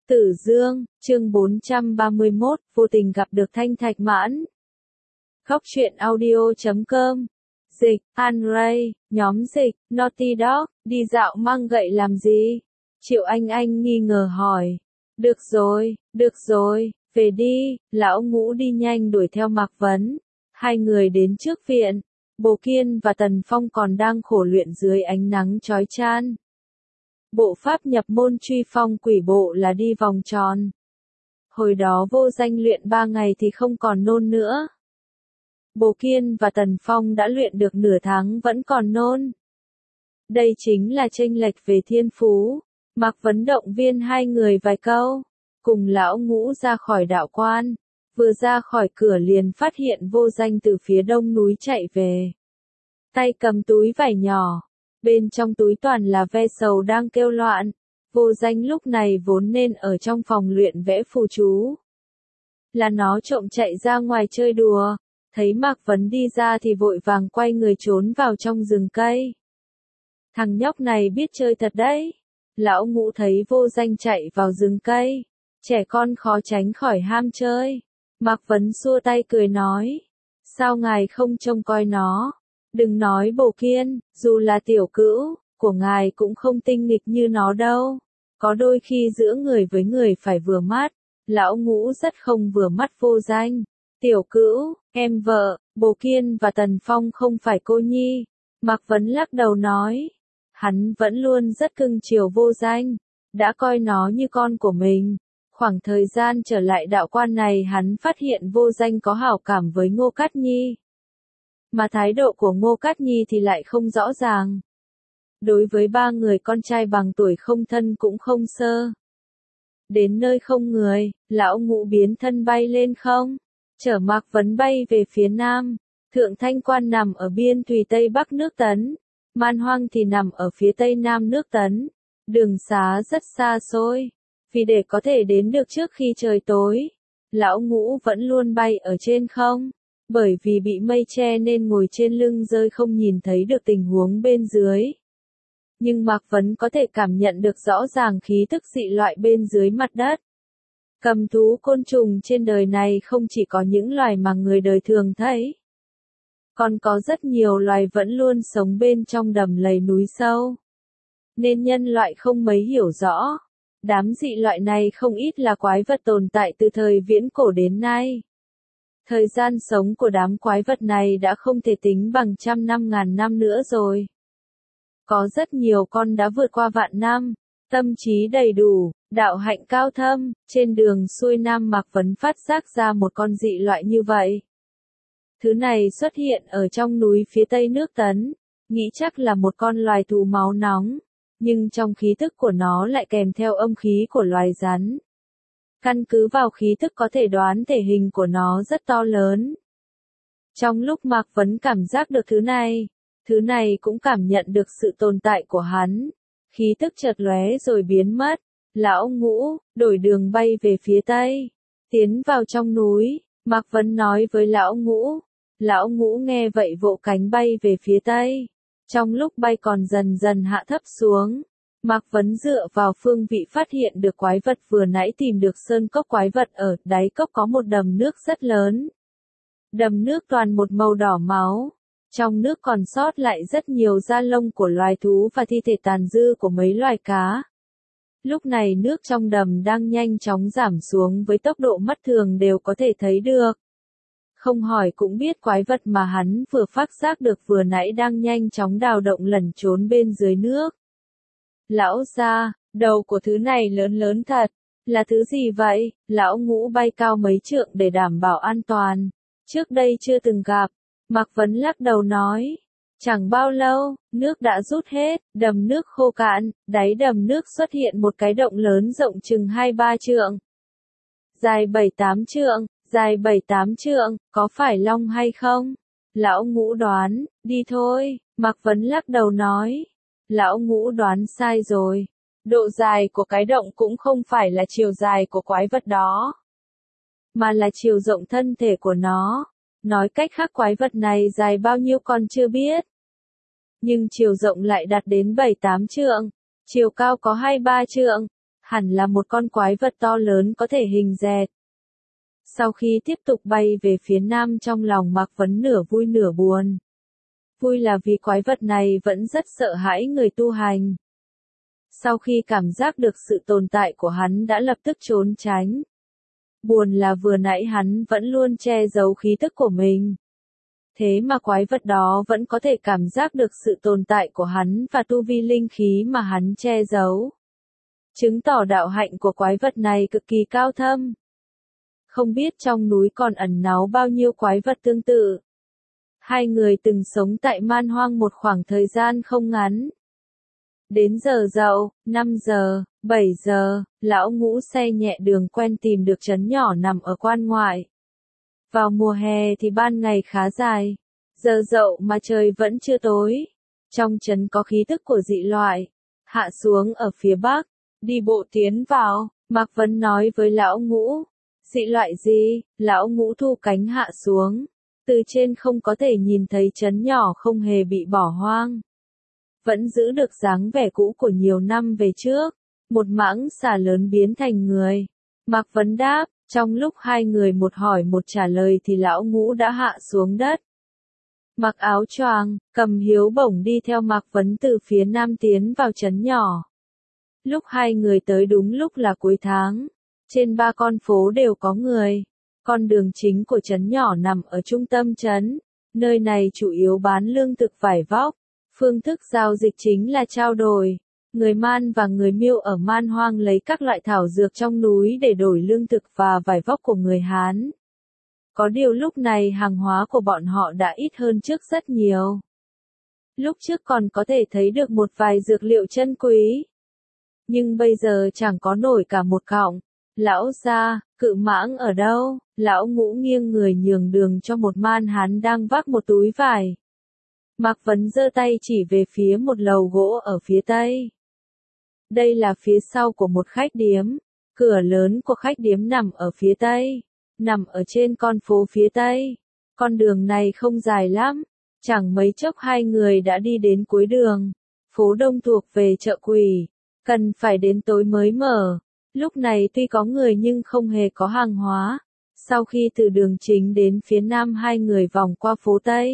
Tử Dương, chương 431, vô tình gặp được Thanh Thạch Mãn. Khóc chuyện audio.com. Dịch, An-Ray, nhóm dịch, Naughty Dog, đi dạo mang gậy làm gì? Triệu Anh nghi ngờ hỏi. Được rồi, về đi, lão ngũ đi nhanh đuổi theo Mạc Vấn. Hai người đến trước viện, Bồ Kiên và Tần Phong còn đang khổ luyện dưới ánh nắng chói chan. Bộ pháp nhập môn truy phong quỷ bộ là đi vòng tròn. Hồi đó Vô Danh luyện 3 ngày thì không còn nôn nữa. Bồ Kiên và Tần Phong đã luyện được nửa tháng vẫn còn nôn. Đây chính là chênh lệch về thiên phú. Mạc Vấn động viên hai người vài câu, cùng lão ngũ ra khỏi đạo quan. Vừa ra khỏi cửa liền phát hiện Vô Danh từ phía đông núi chạy về. Tay cầm túi vải nhỏ. Bên trong túi toàn là ve sầu đang kêu loạn. Vô Danh lúc này vốn nên ở trong phòng luyện vẽ phù chú. Là nó trộm chạy ra ngoài chơi đùa. Thấy Mạc Vấn đi ra thì vội vàng quay người trốn vào trong rừng cây. Thằng nhóc này biết chơi thật đấy. Lão ngũ thấy Vô Danh chạy vào rừng cây. Trẻ con khó tránh khỏi ham chơi. Mạc Vấn xua tay cười nói. Sao ngài không trông coi nó? Đừng nói Bồ Kiên, dù là tiểu cữu, của ngài cũng không tinh nghịch như nó đâu. Có đôi khi giữa người với người phải vừa mắt. Lão ngũ rất không vừa mắt Vô Danh. Tiểu cữu, em vợ, Bồ Kiên và Tần Phong không phải cô nhi. Mạc Vấn lắc đầu nói. Hắn vẫn luôn rất cưng chiều Vô Danh. Đã coi nó như con của mình. Khoảng thời gian trở lại đạo quan này hắn phát hiện Vô Danh có hảo cảm với Ngô Cát Nhi. Mà thái độ của Ngô Cát Nhi thì lại không rõ ràng. Đối với ba người con trai bằng tuổi không thân cũng không sơ. Đến nơi không người, lão ngũ biến thân bay lên không. Chở Mạc Vấn bay về phía nam. Thượng Thanh Quan nằm ở biên thùy Tây Bắc nước Tấn. Man Hoang thì nằm ở phía Tây Nam nước Tấn. Đường xá rất xa xôi. Vì để có thể đến được trước khi trời tối. Lão ngũ vẫn luôn bay ở trên không. Bởi vì bị mây che nên ngồi trên lưng rơi không nhìn thấy được tình huống bên dưới. Nhưng Mạc Vấn có thể cảm nhận được rõ ràng khí tức dị loại bên dưới mặt đất. Cầm thú côn trùng trên đời này không chỉ có những loài mà người đời thường thấy. Còn có rất nhiều loài vẫn luôn sống bên trong đầm lầy núi sâu. Nên nhân loại không mấy hiểu rõ. Đám dị loại này không ít là quái vật tồn tại từ thời viễn cổ đến nay. Thời gian sống của đám quái vật này đã không thể tính bằng trăm năm ngàn năm nữa rồi. Có rất nhiều con đã vượt qua vạn năm, tâm trí đầy đủ, đạo hạnh cao thâm, trên đường xuôi nam Mạc Vấn phát giác ra một con dị loại như vậy. Thứ này xuất hiện ở trong núi phía tây nước Tấn, nghĩ chắc là một con loài thú máu nóng, nhưng trong khí tức của nó lại kèm theo âm khí của loài rắn. Căn cứ vào khí tức có thể đoán thể hình của nó rất to lớn. Trong lúc Mạc Vấn cảm giác được thứ này cũng cảm nhận được sự tồn tại của hắn. Khí tức chợt lóe rồi biến mất. Lão ngũ, đổi đường bay về phía tây. Tiến vào trong núi, Mạc Vấn nói với lão ngũ. Lão ngũ nghe vậy vỗ cánh bay về phía tây. Trong lúc bay còn dần dần hạ thấp xuống. Mạc Vấn dựa vào phương vị phát hiện được quái vật vừa nãy tìm được sơn cốc quái vật ở đáy cốc có một đầm nước rất lớn. Đầm nước toàn một màu đỏ máu. Trong nước còn sót lại rất nhiều da lông của loài thú và thi thể tàn dư của mấy loài cá. Lúc này nước trong đầm đang nhanh chóng giảm xuống với tốc độ mắt thường đều có thể thấy được. Không hỏi cũng biết quái vật mà hắn vừa phát giác được vừa nãy đang nhanh chóng đào động lẩn trốn bên dưới nước. Lão gia, đầu của thứ này lớn thật. Là thứ gì vậy? Lão ngũ bay cao mấy trượng để đảm bảo an toàn. Trước đây chưa từng gặp. Mạc Vấn lắc đầu nói. Chẳng bao lâu, nước đã rút hết, đầm nước khô cạn, đáy đầm nước xuất hiện một cái động lớn rộng chừng 2-3 trượng. Dài 7-8 trượng, có phải long hay không? Lão ngũ đoán, đi thôi, Mạc Vấn lắc đầu nói. Lão ngũ đoán sai rồi. Độ dài của cái động cũng không phải là chiều dài của quái vật đó. Mà là chiều rộng thân thể của nó. Nói cách khác quái vật này dài bao nhiêu còn chưa biết. Nhưng chiều rộng lại đạt đến 7-8 trượng. Chiều cao có 2-3 trượng. hẳn là một con quái vật to lớn có thể hình dẹt. Sau khi tiếp tục bay về phía nam, trong lòng Mạc Vấn nửa vui nửa buồn. Vui là vì quái vật này vẫn rất sợ hãi người tu hành. Sau khi cảm giác được sự tồn tại của hắn đã lập tức trốn tránh. Buồn là vừa nãy hắn vẫn luôn che giấu khí tức của mình. Thế mà quái vật đó vẫn có thể cảm giác được sự tồn tại của hắn và tu vi linh khí mà hắn che giấu. Chứng tỏ đạo hạnh của quái vật này cực kỳ cao thâm. Không biết trong núi còn ẩn náu bao nhiêu quái vật tương tự. Hai người từng sống tại man hoang một khoảng thời gian không ngắn. Đến giờ dậu, 5 giờ, 7 giờ, lão Ngũ xe nhẹ đường quen tìm được trấn nhỏ nằm ở quan ngoại. Vào mùa hè thì ban ngày khá dài, giờ dậu mà trời vẫn chưa tối. Trong trấn có khí tức của dị loại, hạ xuống ở phía bắc, đi bộ tiến vào, Mạc Vấn nói với lão Ngũ. Dị loại gì? Lão Ngũ thu cánh hạ xuống. Từ trên không có thể nhìn thấy trấn nhỏ không hề bị bỏ hoang. Vẫn giữ được dáng vẻ cũ của nhiều năm về trước. Một mãng xà lớn biến thành người. Mạc Vấn đáp, trong lúc hai người một hỏi một trả lời thì lão Ngũ đã hạ xuống đất. Mặc áo choàng, cầm hiếu bổng đi theo Mạc Vấn từ phía nam tiến vào trấn nhỏ. Lúc hai người tới đúng lúc là cuối tháng. Trên ba con phố đều có người. Con đường chính của trấn nhỏ nằm ở trung tâm trấn. Nơi này chủ yếu bán lương thực vải vóc. Phương thức giao dịch chính là trao đổi. Người Man và người Miêu ở Man Hoang lấy các loại thảo dược trong núi để đổi lương thực và vải vóc của người Hán. Có điều lúc này hàng hóa của bọn họ đã ít hơn trước rất nhiều. Lúc trước còn có thể thấy được một vài dược liệu chân quý. Nhưng bây giờ chẳng có nổi cả một cọng. Lão gia, Cự Mãng ở đâu? Lão Ngũ nghiêng người nhường đường cho một Man Hán đang vác một túi vải. Mạc Vấn giơ tay chỉ về phía một lầu gỗ ở phía tây. Đây là phía sau của một khách điếm. Cửa lớn của khách điếm nằm ở phía tây. Nằm ở trên con phố phía tây. Con đường này không dài lắm. Chẳng mấy chốc hai người đã đi đến cuối đường. Phố đông thuộc về chợ quỷ. Cần phải đến tối mới mở. Lúc này tuy có người nhưng không hề có hàng hóa. Sau khi từ đường chính đến phía nam hai người vòng qua phố Tây.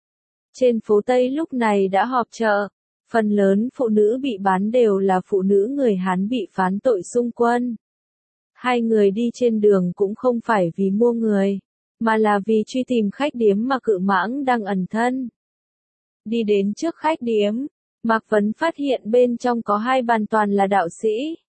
Trên phố Tây lúc này đã họp chợ. Phần lớn phụ nữ bị bán đều là phụ nữ người Hán bị phán tội xung quân. Hai người đi trên đường cũng không phải vì mua người, mà là vì truy tìm khách điếm mà Cự Mãng đang ẩn thân. Đi đến trước khách điếm, Mạc Vấn phát hiện bên trong có hai bàn toàn là đạo sĩ.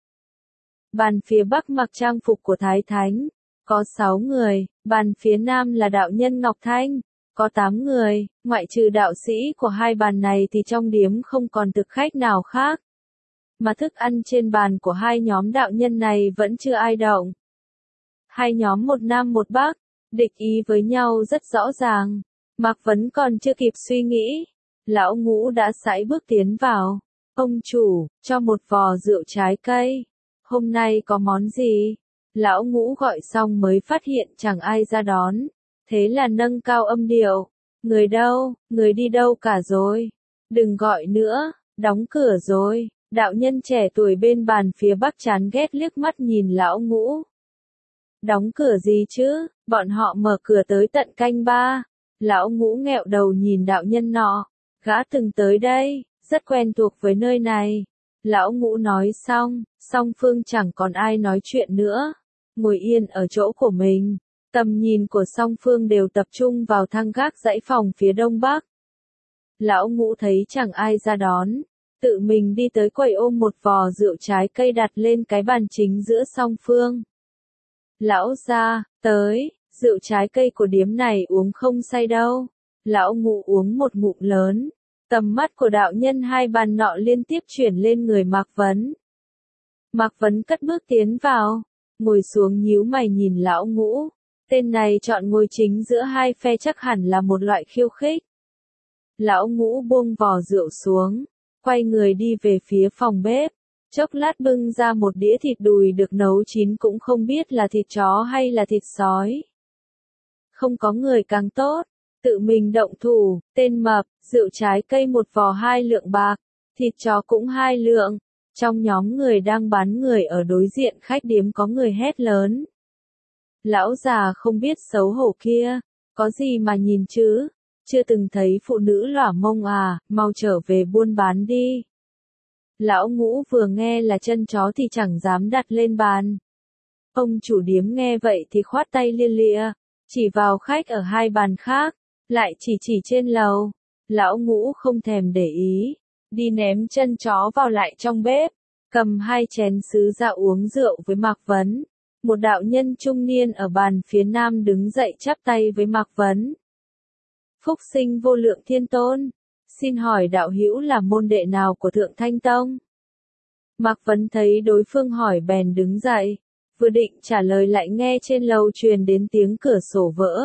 Bàn phía bắc mặc trang phục của Thái Thánh, có 6 người, bàn phía nam là đạo nhân Ngọc Thanh, có 8 người, ngoại trừ đạo sĩ của hai bàn này thì trong điếm không còn thực khách nào khác. Mà thức ăn trên bàn của hai nhóm đạo nhân này vẫn chưa ai động. Hai nhóm một nam một bắc, địch ý với nhau rất rõ ràng. Mạc Vấn còn chưa kịp suy nghĩ. Lão Ngũ đã sải bước tiến vào. Ông chủ, cho một vò rượu trái cây. Hôm nay có món gì? Lão Ngũ gọi xong mới phát hiện chẳng ai ra đón. Thế là nâng cao âm điệu. Người đâu, người đi đâu cả rồi? Đừng gọi nữa, đóng cửa rồi. Đạo nhân trẻ tuổi bên bàn phía bắc chán ghét liếc mắt nhìn lão Ngũ. Đóng cửa gì chứ, bọn họ mở cửa tới tận canh 3. Lão Ngũ nghẹo đầu nhìn đạo nhân nọ. Gã từng tới đây, rất quen thuộc với nơi này. Lão Ngũ nói xong, song phương chẳng còn ai nói chuyện nữa. Ngồi yên ở chỗ của mình. Tầm nhìn của song phương đều tập trung vào thang gác dãy phòng phía đông bắc. Lão Ngũ thấy chẳng ai ra đón. Tự mình đi tới quầy ôm một vò rượu trái cây đặt lên cái bàn chính giữa song phương. Lão gia, tới, rượu trái cây của điếm này uống không say đâu. Lão Ngũ uống một ngụm lớn. Tầm mắt của đạo nhân hai bàn nọ liên tiếp chuyển lên người Mạc Vấn. Mạc Vấn cất bước tiến vào, ngồi xuống nhíu mày nhìn lão Ngũ. Tên này chọn ngồi chính giữa hai phe chắc hẳn là một loại khiêu khích. Lão Ngũ buông vò rượu xuống, quay người đi về phía phòng bếp. Chốc lát bưng ra một đĩa thịt đùi được nấu chín cũng không biết là thịt chó hay là thịt sói. Không có người càng tốt. Tự mình động thủ, tên mập, rượu trái cây một vò 2 lượng bạc, thịt chó cũng 2 lượng. Trong nhóm người đang bán người ở đối diện khách điếm có người hét lớn. Lão già không biết xấu hổ kia, có gì mà nhìn chứ, chưa từng thấy phụ nữ lỏa mông à, mau trở về buôn bán đi. Lão Ngũ vừa nghe là chân chó thì chẳng dám đặt lên bàn. Ông chủ điếm nghe vậy thì khoát tay lia lịa, chỉ vào khách ở hai bàn khác, lại chỉ trên lầu. Lão Ngũ không thèm để ý, đi ném chân chó vào lại trong bếp, cầm hai chén sứ ra uống rượu với Mạc Vấn. Một đạo nhân trung niên ở bàn phía nam đứng dậy chắp tay với Mạc Vấn. Phúc sinh vô lượng thiên tôn, xin hỏi đạo hữu là môn đệ nào của Thượng Thanh Tông? Mạc Vấn thấy đối phương hỏi bèn đứng dậy, vừa định trả lời lại nghe trên lầu truyền đến tiếng cửa sổ vỡ.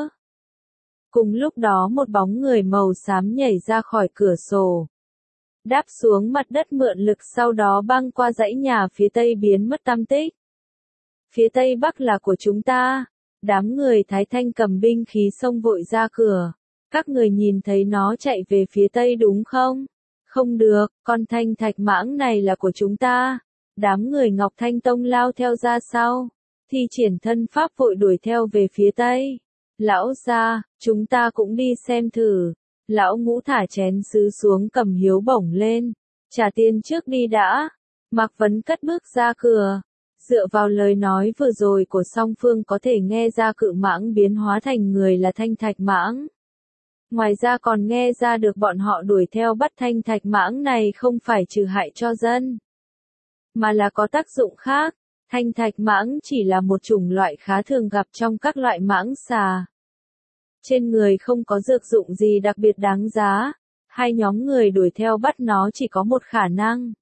Cùng lúc đó một bóng người màu xám nhảy ra khỏi cửa sổ, đáp xuống mặt đất mượn lực, sau đó băng qua dãy nhà phía tây biến mất tăm tích. Phía tây bắc là của chúng ta. Đám người Thái Thanh cầm binh khí xông vội ra cửa. Các người nhìn thấy nó chạy về phía tây đúng không? Không được, con thanh thạch mãng này là của chúng ta. Đám người Ngọc Thanh Tông lao theo ra sau, thi triển thân pháp vội đuổi theo về phía tây. Lão gia, chúng ta cũng đi xem thử. Lão Ngũ thả chén sứ xuống, cầm hiếu bổng lên. Trả tiền trước đi đã. Mạc Vấn cất bước ra cửa. Dựa vào lời nói vừa rồi của song phương có thể nghe ra cự mãng biến hóa thành người là thanh thạch mãng. Ngoài ra còn nghe ra được bọn họ đuổi theo bắt thanh thạch mãng này không phải trừ hại cho dân, mà là có tác dụng khác. Thanh thạch mãng chỉ là một chủng loại khá thường gặp trong các loại mãng xà. Trên người không có dược dụng gì đặc biệt đáng giá. Hai nhóm người đuổi theo bắt nó chỉ có một khả năng.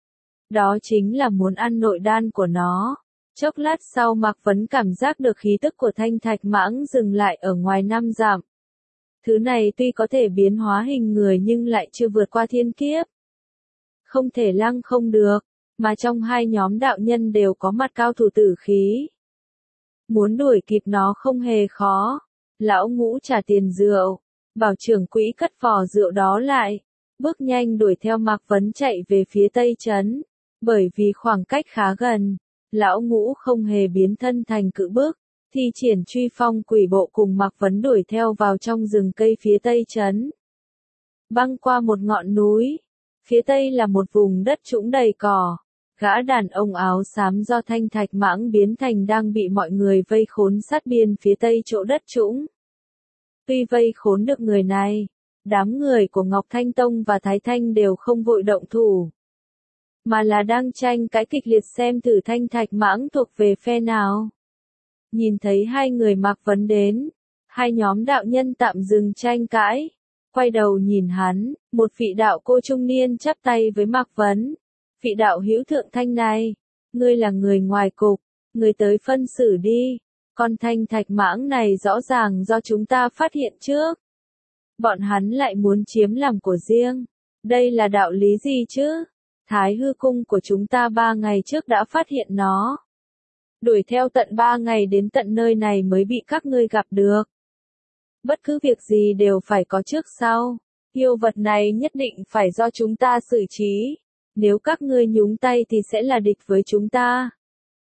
Đó chính là muốn ăn nội đan của nó. Chốc lát sau Mạc Vấn cảm giác được khí tức của thanh thạch mãng dừng lại ở ngoài 5 dặm. Thứ này tuy có thể biến hóa hình người nhưng lại chưa vượt qua thiên kiếp. Không thể lăng không được, mà trong hai nhóm đạo nhân đều có mặt cao thủ tử khí. Muốn đuổi kịp nó không hề khó. Lão Ngũ trả tiền rượu, bảo trưởng quỹ cất vò rượu đó lại, bước nhanh đuổi theo Mạc Vấn chạy về phía tây trấn. Bởi vì khoảng cách khá gần, Lão Ngũ không hề biến thân thành cự bước, thi triển truy phong quỷ bộ cùng Mạc Vấn đuổi theo vào trong rừng cây phía tây trấn. Băng qua một ngọn núi, phía tây là một vùng đất trũng đầy cỏ. Gã đàn ông áo xám do thanh thạch mãng biến thành đang bị mọi người vây khốn sát biên phía tây chỗ đất trũng. Tuy vây khốn được người này, đám người của Ngọc Thanh Tông và Thái Thanh đều không vội động thủ, mà là đang tranh cãi kịch liệt xem thử thanh thạch mãng thuộc về phe nào. Nhìn thấy hai người Mạc Vấn đến, hai nhóm đạo nhân tạm dừng tranh cãi, quay đầu nhìn hắn. Một vị đạo cô trung niên chắp tay với Mạc Vấn. Vị đạo hữu Thượng Thanh này, ngươi là người ngoài cục, ngươi tới phân xử đi. Con thanh thạch mãng này rõ ràng do chúng ta phát hiện trước. Bọn hắn lại muốn chiếm làm của riêng. Đây là đạo lý gì chứ? Thái hư cung của chúng ta 3 ngày trước đã phát hiện nó. Đuổi theo tận 3 ngày đến tận nơi này mới bị các ngươi gặp được. Bất cứ việc gì đều phải có trước sau. Yêu vật này nhất định phải do chúng ta xử trí. Nếu các ngươi nhúng tay thì sẽ là địch với chúng ta.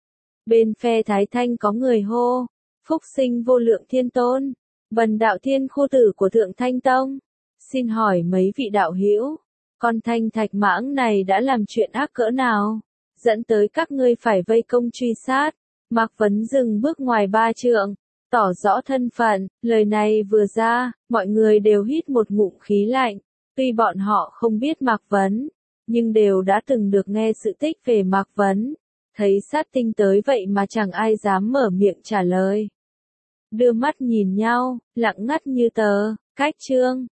Bên phe Thái Thanh có người hô. Phúc sinh vô lượng thiên tôn. Bần đạo thiên khu tử của Thượng Thanh Tông. Xin hỏi mấy vị đạo hữu, con thanh thạch mãng này đã làm chuyện ác cỡ nào, dẫn tới các ngươi phải vây công truy sát. Mạc Vấn dừng bước ngoài 3 trượng, tỏ rõ thân phận. Lời này vừa ra, mọi người đều hít một ngụm khí lạnh. Tuy bọn họ không biết Mạc Vấn, nhưng đều đã từng được nghe sự tích về Mạc Vấn. Thấy sát tinh tới vậy mà chẳng ai dám mở miệng trả lời. Đưa mắt nhìn nhau, lặng ngắt như tờ. Cách chương